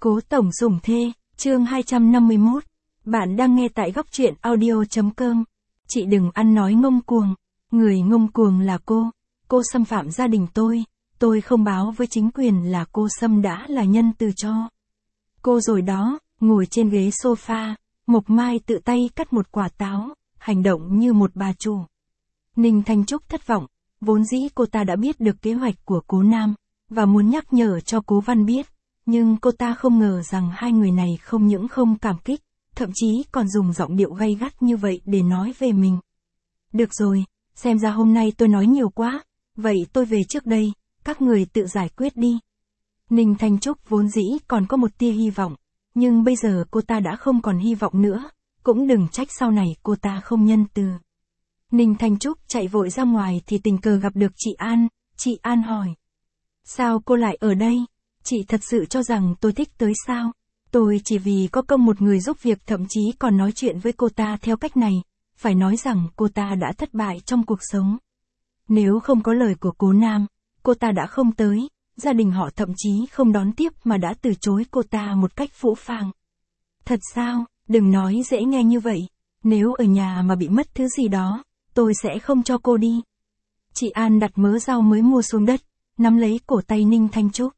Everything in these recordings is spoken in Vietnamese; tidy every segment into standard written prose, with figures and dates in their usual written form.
Cố tổng sủng thê, chương 251. Bạn đang nghe tại góc truyện audio.com. Chị đừng ăn nói ngông cuồng. Người ngông cuồng là cô. Cô xâm phạm gia đình tôi không báo với chính quyền là cô xâm đã là nhân từ cho cô rồi đó. Ngồi trên ghế sofa, Mộc Mai tự tay cắt một quả táo, hành động như một bà chủ. Ninh Thanh Trúc thất vọng, vốn dĩ cô ta đã biết được kế hoạch của Cố Nam, và muốn nhắc nhở cho Cố Văn biết, nhưng cô ta không ngờ rằng hai người này không những không cảm kích, thậm chí còn dùng giọng điệu gay gắt như vậy để nói về mình. Được rồi, xem ra hôm nay tôi nói nhiều quá, vậy tôi về trước đây, các người tự giải quyết đi. Ninh Thanh Trúc vốn dĩ còn có một tia hy vọng, nhưng bây giờ cô ta đã không còn hy vọng nữa, cũng đừng trách sau này cô ta không nhân từ. Ninh Thanh Trúc chạy vội ra ngoài thì tình cờ gặp được chị An hỏi. Sao cô lại ở đây? Chị thật sự cho rằng tôi thích tới sao? Tôi chỉ vì có công một người giúp việc, thậm chí còn nói chuyện với cô ta theo cách này, phải nói rằng cô ta đã thất bại trong cuộc sống. Nếu không có lời của Cố Nam, cô ta đã không tới, gia đình họ thậm chí không đón tiếp mà đã từ chối cô ta một cách phũ phàng. Thật sao? Đừng nói dễ nghe như vậy, nếu ở nhà mà bị mất thứ gì đó, tôi sẽ không cho cô đi. Chị An đặt mớ rau mới mua xuống đất, nắm lấy cổ tay Ninh Thanh Trúc.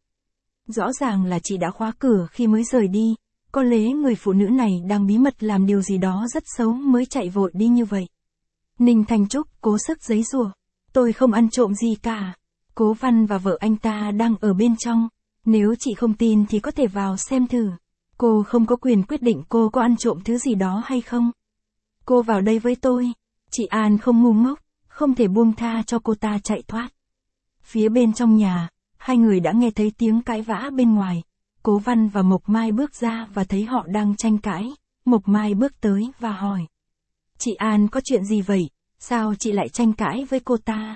Rõ ràng là chị đã khóa cửa khi mới rời đi, có lẽ người phụ nữ này đang bí mật làm điều gì đó rất xấu mới chạy vội đi như vậy. Ninh Thanh Trúc cố sức giãy giụa, tôi không ăn trộm gì cả. Cố Văn và vợ anh ta đang ở bên trong, nếu chị không tin thì có thể vào xem thử. Cô không có quyền quyết định cô có ăn trộm thứ gì đó hay không. Cô vào đây với tôi. Chị An không ngu ngốc, không thể buông tha cho cô ta chạy thoát. Phía bên trong nhà, hai người đã nghe thấy tiếng cãi vã bên ngoài. Cố Văn và Mộc Mai bước ra và thấy họ đang tranh cãi. Mộc Mai bước tới và hỏi. Chị An có chuyện gì vậy? Sao chị lại tranh cãi với cô ta?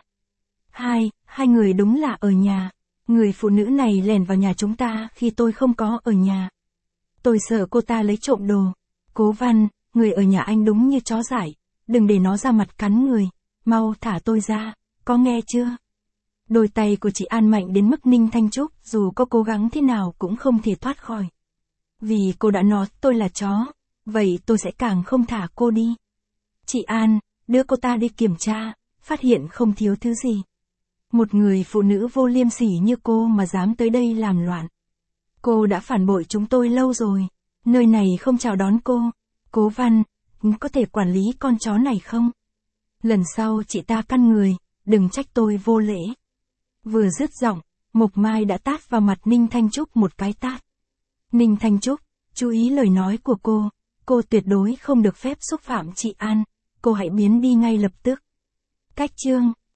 Hai người đúng là ở nhà. Người phụ nữ này lẻn vào nhà chúng ta khi tôi không có ở nhà. Tôi sợ cô ta lấy trộm đồ. Cố Văn, người ở nhà anh đúng như chó dại. Đừng để nó ra mặt cắn người. Mau thả tôi ra, có nghe chưa? Đôi tay của chị An mạnh đến mức Ninh Thanh Trúc dù có cố gắng thế nào cũng không thể thoát khỏi. Vì cô đã nói tôi là chó, vậy tôi sẽ càng không thả cô đi. Chị An, đưa cô ta đi kiểm tra, phát hiện không thiếu thứ gì. Một người phụ nữ vô liêm sỉ như cô mà dám tới đây làm loạn. Cô đã phản bội chúng tôi lâu rồi, nơi này không chào đón cô. Cố Văn, có thể quản lý con chó này không? Lần sau chị ta căn người, đừng trách tôi vô lễ. Vừa dứt giọng, Mộc Mai đã tát vào mặt Ninh Thanh Trúc một cái tát. Ninh Thanh Trúc, chú ý lời nói của cô tuyệt đối không được phép xúc phạm chị An, cô hãy biến đi ngay lập tức. Cách chương